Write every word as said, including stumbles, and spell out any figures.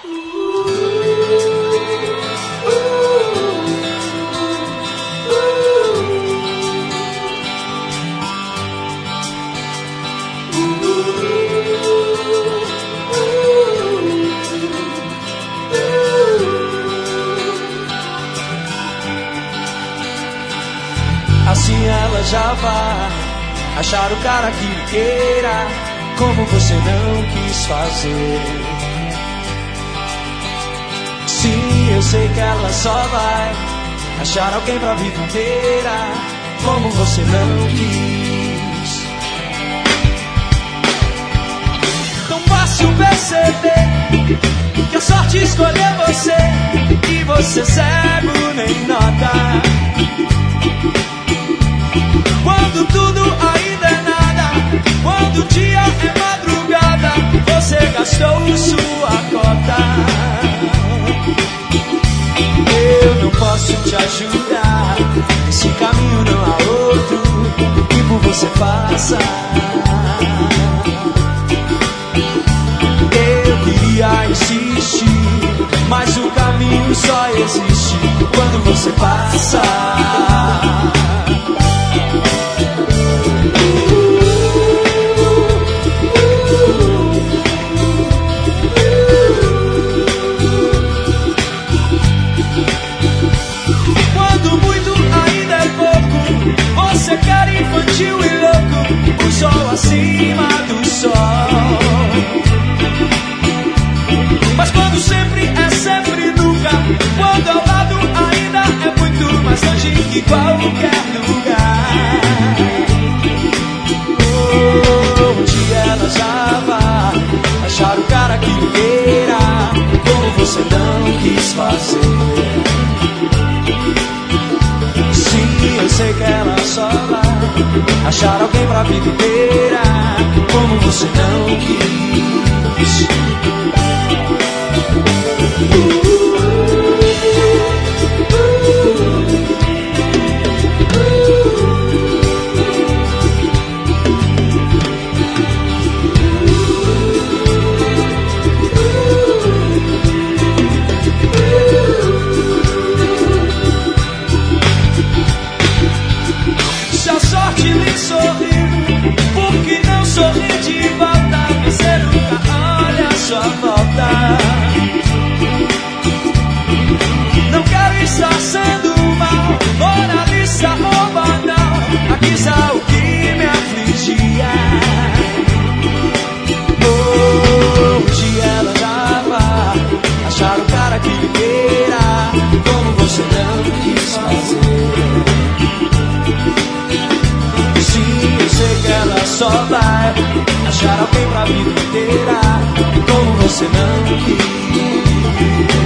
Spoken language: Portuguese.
Assim ela já vai achar o cara que queira, como você não quis fazer. Sim, eu sei que ela só vai achar alguém pra vida inteira, como você não quis. Tão fácil perceber que a sorte escolheu você, e você cego nem nota. Quando tudo ainda é nada, quando o dia é madrugada, você gastou sua cota. Eu não posso te ajudar, esse caminho não há outro que por você faça. Eu queria insistir, mas o caminho só existe quando você passa. Você quer infantil e louco, o sol acima do sol. Mas quando sempre é sempre nunca, quando ao lado ainda é muito mais longe que qualquer lugar. Oh, um dia ela já vai achar o cara que queira, como você não quis fazer. Eu sei que ela só vai achar alguém pra vida inteira, como você não quis. Sua volta. Não quero estar sendo mal, moralista ou banal, aqui está o que me afligia. Oh, um dia ela já vai achar o cara que lhe queira, como você não quis fazer. Sim, eu sei que ela só vai achar alguém pra vida inteira, como você não quis.